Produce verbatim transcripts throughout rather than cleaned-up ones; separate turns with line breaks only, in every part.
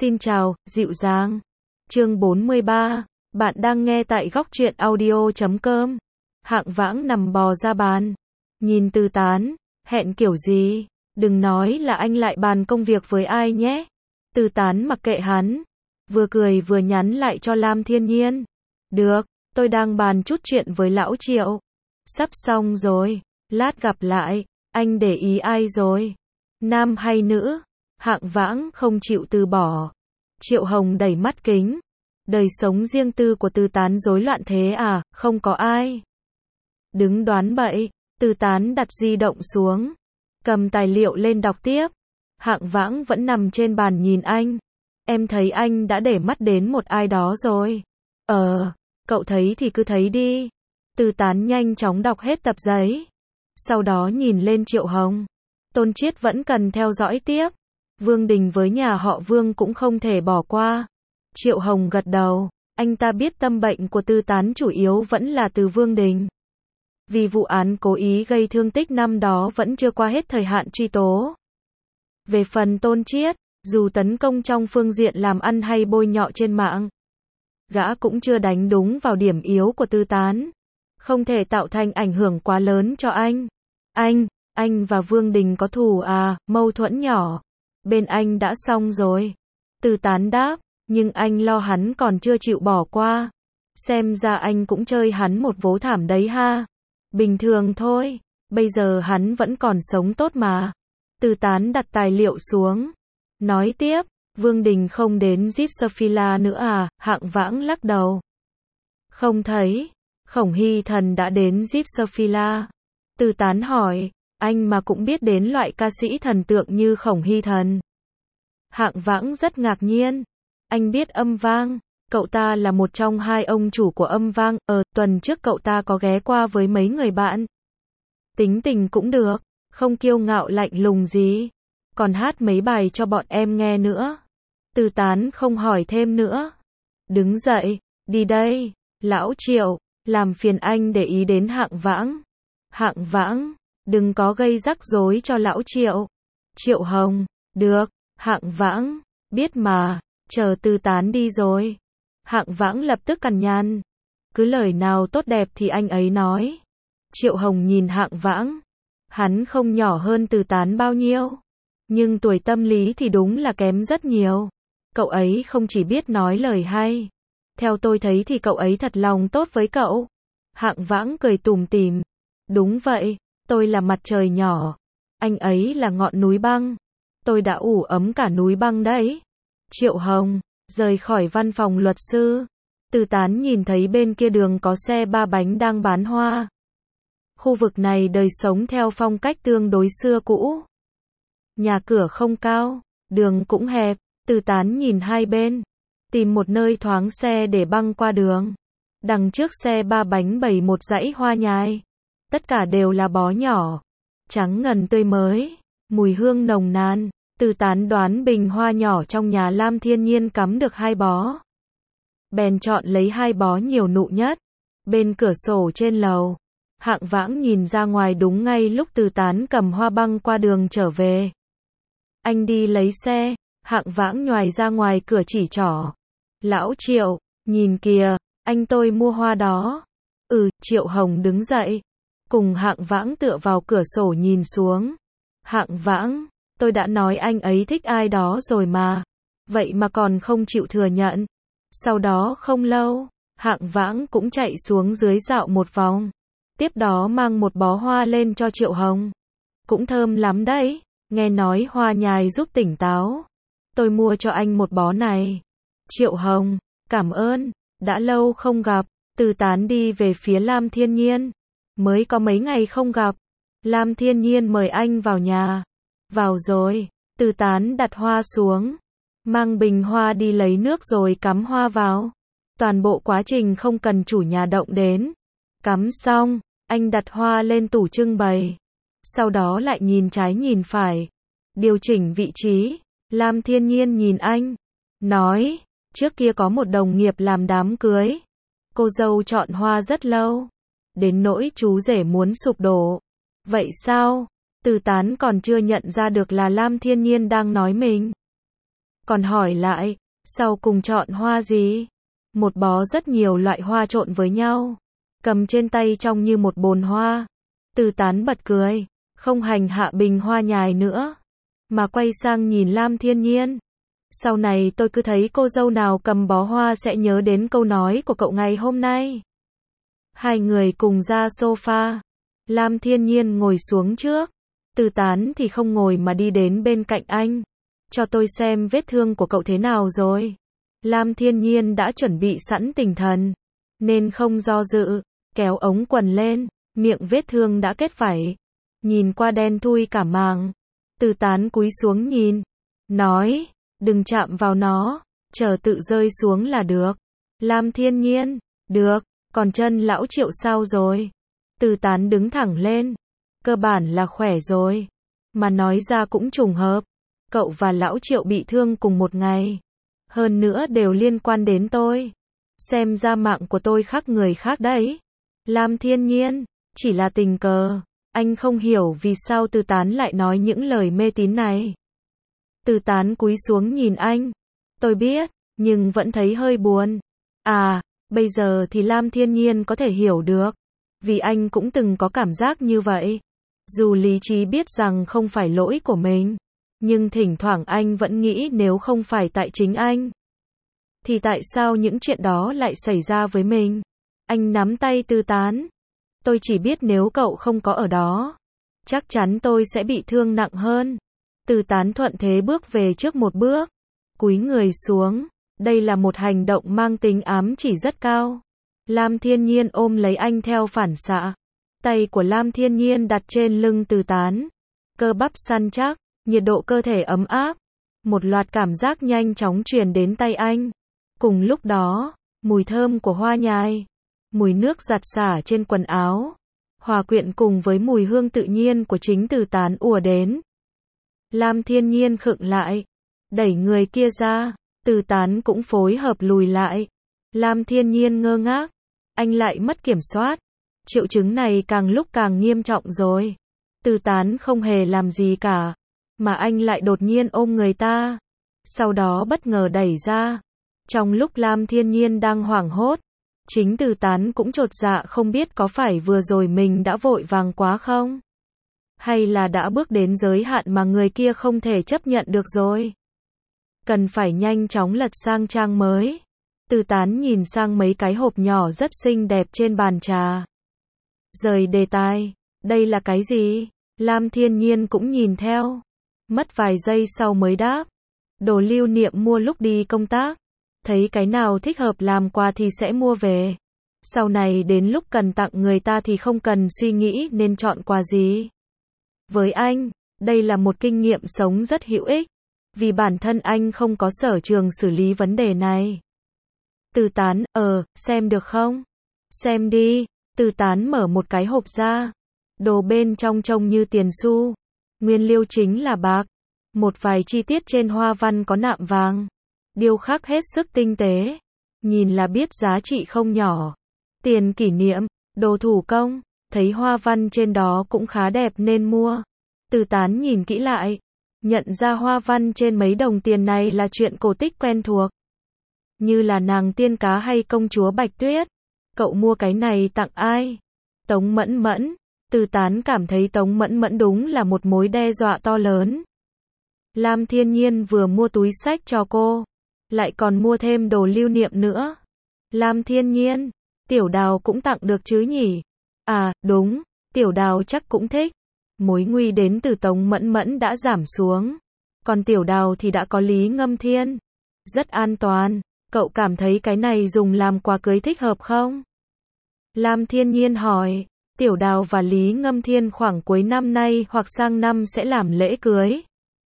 Xin chào, dịu dàng. Chương bốn mươi ba. Bạn đang nghe tại góc truyện audio chấm com. Hạng Vãng nằm bò ra bàn. Nhìn Từ Tán, hẹn kiểu gì? Đừng nói là anh lại bàn công việc với ai nhé. Từ Tán mặc kệ hắn. Vừa cười vừa nhắn lại cho Lam Thiên Nhiên. Được, tôi đang bàn chút chuyện với lão Triệu. Sắp xong rồi, lát gặp lại. Anh để ý ai rồi? Nam hay nữ? Hạng Vãng không chịu từ bỏ. Triệu Hồng đẩy mắt kính. Đời sống riêng tư của Từ Tán rối loạn thế à, không có ai. Đứng đoán bậy, Từ Tán đặt di động xuống. Cầm tài liệu lên đọc tiếp. Hạng Vãng vẫn nằm trên bàn nhìn anh. Em thấy anh đã để mắt đến một ai đó rồi. Ờ, cậu thấy thì cứ thấy đi. Từ Tán nhanh chóng đọc hết tập giấy. Sau đó nhìn lên Triệu Hồng. Tôn Chiết vẫn cần theo dõi tiếp. Vương Đình với nhà họ Vương cũng không thể bỏ qua. Triệu Hồng gật đầu. Anh ta biết tâm bệnh của Từ Tán chủ yếu vẫn là từ Vương Đình. Vì vụ án cố ý gây thương tích năm đó vẫn chưa qua hết thời hạn truy tố. Về phần Tôn Chiết, dù tấn công trong phương diện làm ăn hay bôi nhọ trên mạng, gã cũng chưa đánh đúng vào điểm yếu của Từ Tán. Không thể tạo thành ảnh hưởng quá lớn cho anh. Anh, anh và Vương Đình có thù à, mâu thuẫn nhỏ. Bên anh đã xong rồi. Từ Tán đáp, nhưng anh lo hắn còn chưa chịu bỏ qua. Xem ra anh cũng chơi hắn một vố thảm đấy ha. Bình thường thôi, bây giờ hắn vẫn còn sống tốt mà. Từ Tán đặt tài liệu xuống. Nói tiếp, Vương Đình không đến Gippsophylla nữa à, Hạng Vãng lắc đầu. Không thấy, Khổng Hy Thần đã đến Gippsophylla. Từ Tán hỏi, anh mà cũng biết đến loại ca sĩ thần tượng như Khổng Hy Thần. Hạng Vãng rất ngạc nhiên. Anh biết Âm Vang, cậu ta là một trong hai ông chủ của Âm Vang, ở tuần trước cậu ta có ghé qua với mấy người bạn. Tính tình cũng được, không kiêu ngạo lạnh lùng gì. Còn hát mấy bài cho bọn em nghe nữa. Từ Tán không hỏi thêm nữa. Đứng dậy, đi đây, lão Triệu, làm phiền anh để ý đến Hạng Vãng. Hạng Vãng, đừng có gây rắc rối cho lão Triệu. Triệu Hồng, được, Hạng Vãng, biết mà, chờ Từ Tán đi rồi. Hạng Vãng lập tức cằn nhằn. Cứ lời nào tốt đẹp thì anh ấy nói. Triệu Hồng nhìn Hạng Vãng. Hắn không nhỏ hơn Từ Tán bao nhiêu. Nhưng tuổi tâm lý thì đúng là kém rất nhiều. Cậu ấy không chỉ biết nói lời hay. Theo tôi thấy thì cậu ấy thật lòng tốt với cậu. Hạng Vãng cười tủm tỉm. Đúng vậy, tôi là mặt trời nhỏ. Anh ấy là ngọn núi băng. Tôi đã ủ ấm cả núi băng đấy. Triệu Hồng, rời khỏi văn phòng luật sư. Từ Tán nhìn thấy bên kia đường có xe ba bánh đang bán hoa. Khu vực này đời sống theo phong cách tương đối xưa cũ. Nhà cửa không cao, đường cũng hẹp. Từ Tán nhìn hai bên, tìm một nơi thoáng xe để băng qua đường. Đằng trước xe ba bánh bày một dãy hoa nhài. Tất cả đều là bó nhỏ, trắng ngần tươi mới, mùi hương nồng nàn. Từ Tán đoán bình hoa nhỏ trong nhà Lam Thiên Nhiên cắm được hai bó. Bèn chọn lấy hai bó nhiều nụ nhất. Bên cửa sổ trên lầu, Hạng Vãng nhìn ra ngoài đúng ngay lúc Từ Tán cầm hoa băng qua đường trở về. Anh đi lấy xe. Hạng Vãng nhoài ra ngoài cửa chỉ trỏ. Lão Triệu, nhìn kìa, anh tôi mua hoa đó. Ừ, Triệu Hồng đứng dậy. Cùng Hạng Vãng tựa vào cửa sổ nhìn xuống. Hạng Vãng, tôi đã nói anh ấy thích ai đó rồi mà. Vậy mà còn không chịu thừa nhận. Sau đó không lâu, Hạng Vãng cũng chạy xuống dưới dạo một vòng. Tiếp đó mang một bó hoa lên cho Triệu Hồng. Cũng thơm lắm đấy, nghe nói hoa nhài giúp tỉnh táo. Tôi mua cho anh một bó này. Triệu Hồng, cảm ơn, đã lâu không gặp. Từ Tán đi về phía Lam Thiên Nhiên. Mới có mấy ngày không gặp. Lam Thiên Nhiên mời anh vào nhà. Vào rồi. Từ Tán đặt hoa xuống. Mang bình hoa đi lấy nước rồi cắm hoa vào. Toàn bộ quá trình không cần chủ nhà động đến. Cắm xong, anh đặt hoa lên tủ trưng bày. Sau đó lại nhìn trái nhìn phải. Điều chỉnh vị trí. Lam Thiên Nhiên nhìn anh. Nói, trước kia có một đồng nghiệp làm đám cưới. Cô dâu chọn hoa rất lâu. Đến nỗi chú rể muốn sụp đổ. Vậy sao? Từ Tán còn chưa nhận ra được là Lam Thiên Nhiên đang nói mình. Còn hỏi lại, sau cùng chọn hoa gì? Một bó rất nhiều loại hoa trộn với nhau, cầm trên tay trông như một bồn hoa. Từ Tán bật cười, không hành hạ bình hoa nhài nữa, mà quay sang nhìn Lam Thiên Nhiên. Sau này tôi cứ thấy cô dâu nào cầm bó hoa sẽ nhớ đến câu nói của cậu ngày hôm nay. Hai người cùng ra sofa. Lam Thiên Nhiên ngồi xuống trước. Từ Tán thì không ngồi mà đi đến bên cạnh anh. Cho tôi xem vết thương của cậu thế nào rồi. Lam Thiên Nhiên đã chuẩn bị sẵn tinh thần, nên không do dự, kéo ống quần lên, miệng vết thương đã kết vảy. Nhìn qua đen thui cả màng. Từ Tán cúi xuống nhìn, nói, đừng chạm vào nó, chờ tự rơi xuống là được. Lam Thiên Nhiên, được, còn chân lão Triệu sao rồi? Từ Tán đứng thẳng lên, cơ bản là khỏe rồi, mà nói ra cũng trùng hợp. Cậu và lão Triệu bị thương cùng một ngày, hơn nữa đều liên quan đến tôi. Xem ra mạng của tôi khác người khác đấy. Lam Thiên Nhiên, chỉ là tình cờ. Anh không hiểu vì sao Từ Tán lại nói những lời mê tín này. Từ Tán cúi xuống nhìn anh. Tôi biết, nhưng vẫn thấy hơi buồn. À, bây giờ thì Lam Thiên Nhiên có thể hiểu được, vì anh cũng từng có cảm giác như vậy. Dù lý trí biết rằng không phải lỗi của mình, nhưng thỉnh thoảng anh vẫn nghĩ nếu không phải tại chính anh, thì tại sao những chuyện đó lại xảy ra với mình? Anh nắm tay Từ Tán. Tôi chỉ biết nếu cậu không có ở đó, chắc chắn tôi sẽ bị thương nặng hơn. Từ Tán thuận thế bước về trước một bước, cúi người xuống. Đây là một hành động mang tính ám chỉ rất cao. Lam Thiên Nhiên ôm lấy anh theo phản xạ. Tay của Lam Thiên Nhiên đặt trên lưng Từ Tán. Cơ bắp săn chắc, nhiệt độ cơ thể ấm áp. Một loạt cảm giác nhanh chóng truyền đến tay anh. Cùng lúc đó, mùi thơm của hoa nhài, mùi nước giặt xả trên quần áo, hòa quyện cùng với mùi hương tự nhiên của chính Từ Tán ùa đến. Lam Thiên Nhiên khựng lại, đẩy người kia ra. Từ Tán cũng phối hợp lùi lại. Lam Thiên Nhiên ngơ ngác. Anh lại mất kiểm soát. Triệu chứng này càng lúc càng nghiêm trọng rồi. Từ Tán không hề làm gì cả, mà anh lại đột nhiên ôm người ta. Sau đó bất ngờ đẩy ra. Trong lúc Lam Thiên Nhiên đang hoảng hốt, chính Từ Tán cũng chột dạ không biết có phải vừa rồi mình đã vội vàng quá không? Hay là đã bước đến giới hạn mà người kia không thể chấp nhận được rồi? Cần phải nhanh chóng lật sang trang mới. Từ Tán nhìn sang mấy cái hộp nhỏ rất xinh đẹp trên bàn trà. Rời đề tài. Đây là cái gì? Lam Thiên Nhiên cũng nhìn theo. Mất vài giây sau mới đáp. Đồ lưu niệm mua lúc đi công tác. Thấy cái nào thích hợp làm quà thì sẽ mua về. Sau này đến lúc cần tặng người ta thì không cần suy nghĩ nên chọn quà gì. Với anh, đây là một kinh nghiệm sống rất hữu ích. Vì bản thân anh không có sở trường xử lý vấn đề này. Từ Tán, ờ, xem được không? Xem đi. Từ Tán mở một cái hộp ra. Đồ bên trong trông như tiền xu. Nguyên liệu chính là bạc. Một vài chi tiết trên hoa văn có nạm vàng. Điêu khắc hết sức tinh tế. Nhìn là biết giá trị không nhỏ. Tiền kỷ niệm, đồ thủ công. Thấy hoa văn trên đó cũng khá đẹp nên mua. Từ Tán nhìn kỹ lại. Nhận ra hoa văn trên mấy đồng tiền này là chuyện cổ tích quen thuộc. Như là nàng tiên cá hay công chúa Bạch Tuyết. Cậu mua cái này tặng ai? Tống Mẫn Mẫn. Từ Tán cảm thấy Tống Mẫn Mẫn đúng là một mối đe dọa to lớn. Lam Thiên Nhiên vừa mua túi xách cho cô, lại còn mua thêm đồ lưu niệm nữa. Lam Thiên Nhiên, Tiểu Đào cũng tặng được chứ nhỉ? À, đúng, Tiểu Đào chắc cũng thích. Mối nguy đến từ Tống Mẫn Mẫn đã giảm xuống. Còn Tiểu Đào thì đã có Lý Ngâm Thiên. Rất an toàn. Cậu cảm thấy cái này dùng làm quà cưới thích hợp không? Lam Thiên Nhiên hỏi. Tiểu Đào và Lý Ngâm Thiên khoảng cuối năm nay hoặc sang năm sẽ làm lễ cưới.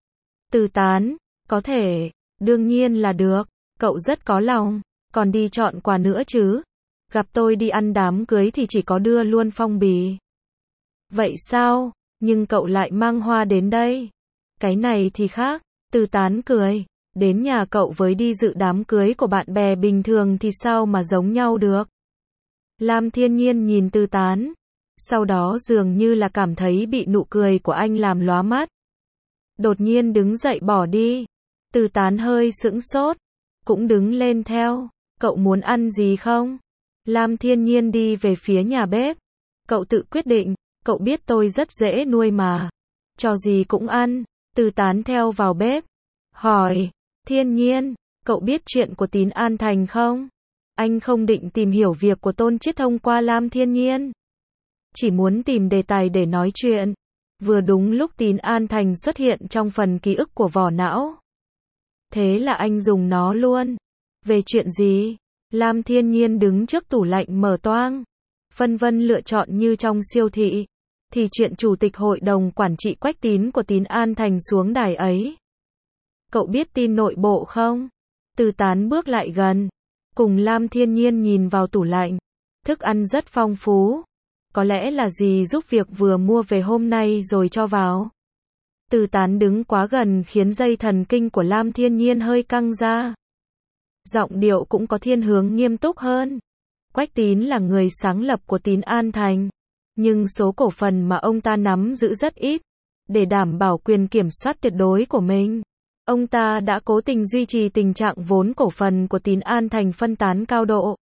Từ Tán, có thể, đương nhiên là được. Cậu rất có lòng. Còn đi chọn quà nữa chứ? Gặp tôi đi ăn đám cưới thì chỉ có đưa luôn phong bì. Vậy sao? Nhưng cậu lại mang hoa đến đây. Cái này thì khác. Từ Tán cười. Đến nhà cậu với đi dự đám cưới của bạn bè bình thường thì sao mà giống nhau được? Lam Thiên Nhiên nhìn Từ Tán. Sau đó dường như là cảm thấy bị nụ cười của anh làm lóa mắt. Đột nhiên đứng dậy bỏ đi. Từ Tán hơi sững sốt, cũng đứng lên theo. Cậu muốn ăn gì không? Lam Thiên Nhiên đi về phía nhà bếp. Cậu tự quyết định, cậu biết tôi rất dễ nuôi mà. Cho gì cũng ăn. Từ Tán theo vào bếp. Hỏi, Thiên Nhiên, cậu biết chuyện của Tín An Thành không? Anh không định tìm hiểu việc của Tôn Chiết thông qua Lam Thiên Nhiên. Chỉ muốn tìm đề tài để nói chuyện. Vừa đúng lúc Tín An Thành xuất hiện trong phần ký ức của vỏ não. Thế là anh dùng nó luôn. Về chuyện gì? Lam Thiên Nhiên đứng trước tủ lạnh mở toang. Phân vân lựa chọn như trong siêu thị. Thì chuyện chủ tịch hội đồng quản trị Quách Tín của Tín An Thành xuống đài ấy. Cậu biết tin nội bộ không? Từ Tán bước lại gần. Cùng Lam Thiên Nhiên nhìn vào tủ lạnh. Thức ăn rất phong phú. Có lẽ là gì giúp việc vừa mua về hôm nay rồi cho vào. Từ Tán đứng quá gần khiến dây thần kinh của Lam Thiên Nhiên hơi căng ra. Giọng điệu cũng có thiên hướng nghiêm túc hơn. Quách Tín là người sáng lập của Tín An Thành. Nhưng số cổ phần mà ông ta nắm giữ rất ít. Để đảm bảo quyền kiểm soát tuyệt đối của mình, ông ta đã cố tình duy trì tình trạng vốn cổ phần của Tín An Thành phân tán cao độ.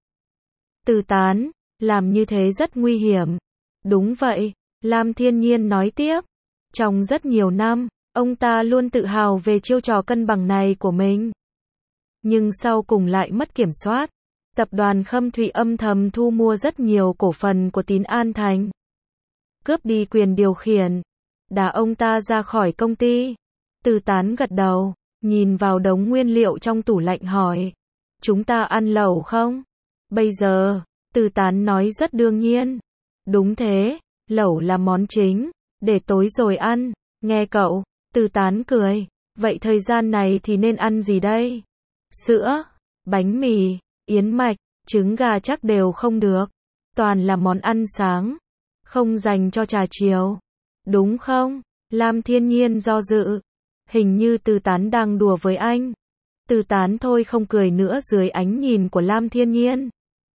Từ Tán, làm như thế rất nguy hiểm. Đúng vậy, Lam Thiên Nhiên nói tiếp. Trong rất nhiều năm, ông ta luôn tự hào về chiêu trò cân bằng này của mình. Nhưng sau cùng lại mất kiểm soát. Tập đoàn Khâm Thụy âm thầm thu mua rất nhiều cổ phần của Tín An Thành. Cướp đi quyền điều khiển. Đá ông ta ra khỏi công ty. Từ Tán gật đầu, nhìn vào đống nguyên liệu trong tủ lạnh hỏi. Chúng ta ăn lẩu không? Bây giờ, Từ Tán nói rất đương nhiên. Đúng thế, lẩu là món chính. Để tối rồi ăn. Nghe cậu, Từ Tán cười. Vậy thời gian này thì nên ăn gì đây? Sữa, bánh mì, yến mạch, trứng gà chắc đều không được. Toàn là món ăn sáng. Không dành cho trà chiều. Đúng không? Lam Thiên Nhiên do dự. Hình như Từ Tán đang đùa với anh. Từ Tán thôi không cười nữa dưới ánh nhìn của Lam Thiên Nhiên.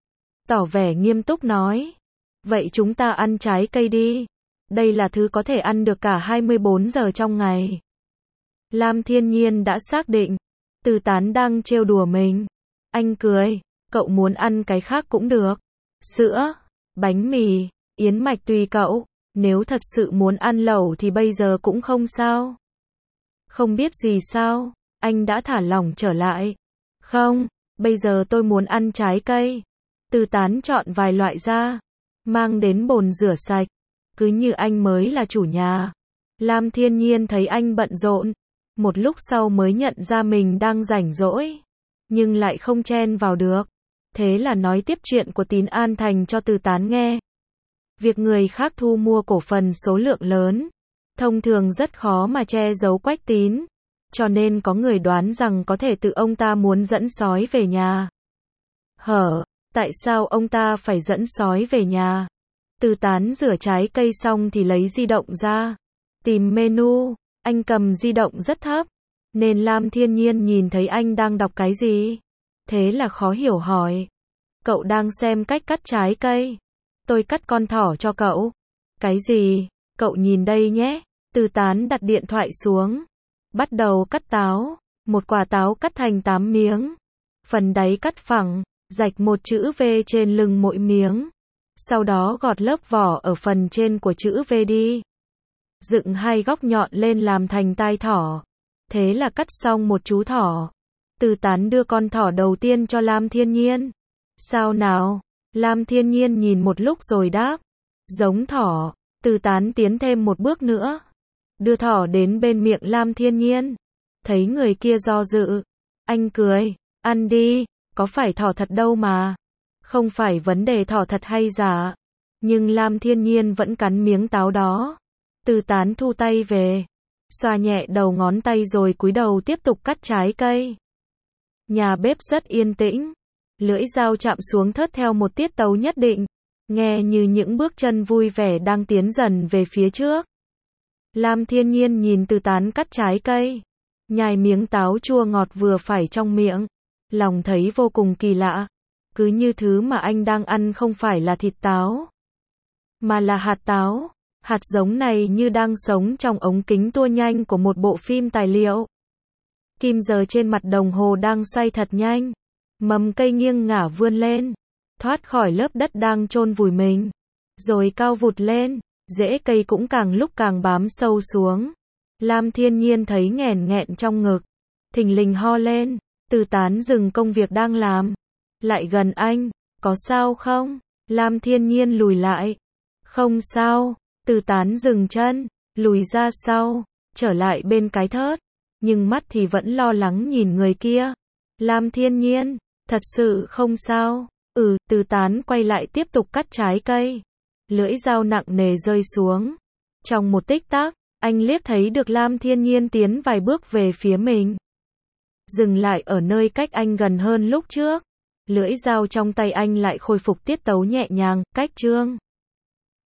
Tỏ vẻ nghiêm túc nói. Vậy chúng ta ăn trái cây đi. Đây là thứ có thể ăn được cả hai mươi bốn giờ trong ngày. Lam Thiên Nhiên đã xác định. Từ Tán đang trêu đùa mình. Anh cười. Cậu muốn ăn cái khác cũng được. Sữa, bánh mì, yến mạch tùy cậu. Nếu thật sự muốn ăn lẩu thì bây giờ cũng không sao. Không biết gì sao, anh đã thả lỏng trở lại. Không, bây giờ tôi muốn ăn trái cây. Từ Tán chọn vài loại ra, mang đến bồn rửa sạch. Cứ như anh mới là chủ nhà. Lam Thiên Nhiên thấy anh bận rộn. Một lúc sau mới nhận ra mình đang rảnh rỗi. Nhưng lại không chen vào được. Thế là nói tiếp chuyện của Tín An Thành cho Từ Tán nghe. Việc người khác thu mua cổ phần số lượng lớn, thông thường rất khó mà che giấu Quách Tín. Cho nên có người đoán rằng có thể tự ông ta muốn dẫn sói về nhà. Hở, tại sao ông ta phải dẫn sói về nhà? Từ Tán rửa trái cây xong thì lấy di động ra. Tìm menu, anh cầm di động rất thấp. Nên Lam Thiên Nhiên nhìn thấy anh đang đọc cái gì. Thế là khó hiểu hỏi. Cậu đang xem cách cắt trái cây. Tôi cắt con thỏ cho cậu. Cái gì? Cậu nhìn đây nhé. Từ Tán đặt điện thoại xuống. Bắt đầu cắt táo. Một quả táo cắt thành tám miếng. Phần đáy cắt phẳng, rạch một chữ V trên lưng mỗi miếng. Sau đó gọt lớp vỏ ở phần trên của chữ V đi. Dựng hai góc nhọn lên làm thành tai thỏ. Thế là cắt xong một chú thỏ. Từ Tán đưa con thỏ đầu tiên cho Lam Thiên Nhiên. Sao nào? Lam Thiên Nhiên nhìn một lúc rồi đáp. Giống thỏ. Từ Tán tiến thêm một bước nữa. Đưa thỏ đến bên miệng Lam Thiên Nhiên. Thấy người kia do dự. Anh cười. Ăn đi. Có phải thỏ thật đâu mà. Không phải vấn đề thỏ thật hay giả. Nhưng Lam Thiên Nhiên vẫn cắn miếng táo đó. Từ Tán thu tay về. Xoa nhẹ đầu ngón tay rồi cúi đầu tiếp tục cắt trái cây. Nhà bếp rất yên tĩnh. Lưỡi dao chạm xuống thớt theo một tiết tấu nhất định. Nghe như những bước chân vui vẻ đang tiến dần về phía trước. Lam Thiên Nhiên nhìn Từ Tán cắt trái cây. Nhai miếng táo chua ngọt vừa phải trong miệng. Lòng thấy vô cùng kỳ lạ. Cứ như thứ mà anh đang ăn không phải là thịt táo. Mà là hạt táo. Hạt giống này như đang sống trong ống kính tua nhanh của một bộ phim tài liệu. Kim giờ trên mặt đồng hồ đang xoay thật nhanh. Mầm cây nghiêng ngả vươn lên, thoát khỏi lớp đất đang chôn vùi mình, rồi cao vụt lên, rễ cây cũng càng lúc càng bám sâu xuống. Lam Thiên Nhiên thấy nghẹn nghẹn trong ngực, thình lình ho lên. Từ Tán dừng công việc đang làm, lại gần anh, có sao không? Lam Thiên Nhiên lùi lại, không sao. Từ Tán dừng chân, lùi ra sau, trở lại bên cái thớt, nhưng mắt thì vẫn lo lắng nhìn người kia. Lam Thiên Nhiên, thật sự không sao. Ừ, Từ Tán quay lại tiếp tục cắt trái cây. Lưỡi dao nặng nề rơi xuống. Trong một tích tắc, anh liếc thấy được Lam Thiên Nhiên tiến vài bước về phía mình. Dừng lại ở nơi cách anh gần hơn lúc trước. Lưỡi dao trong tay anh lại khôi phục tiết tấu nhẹ nhàng, cách chương.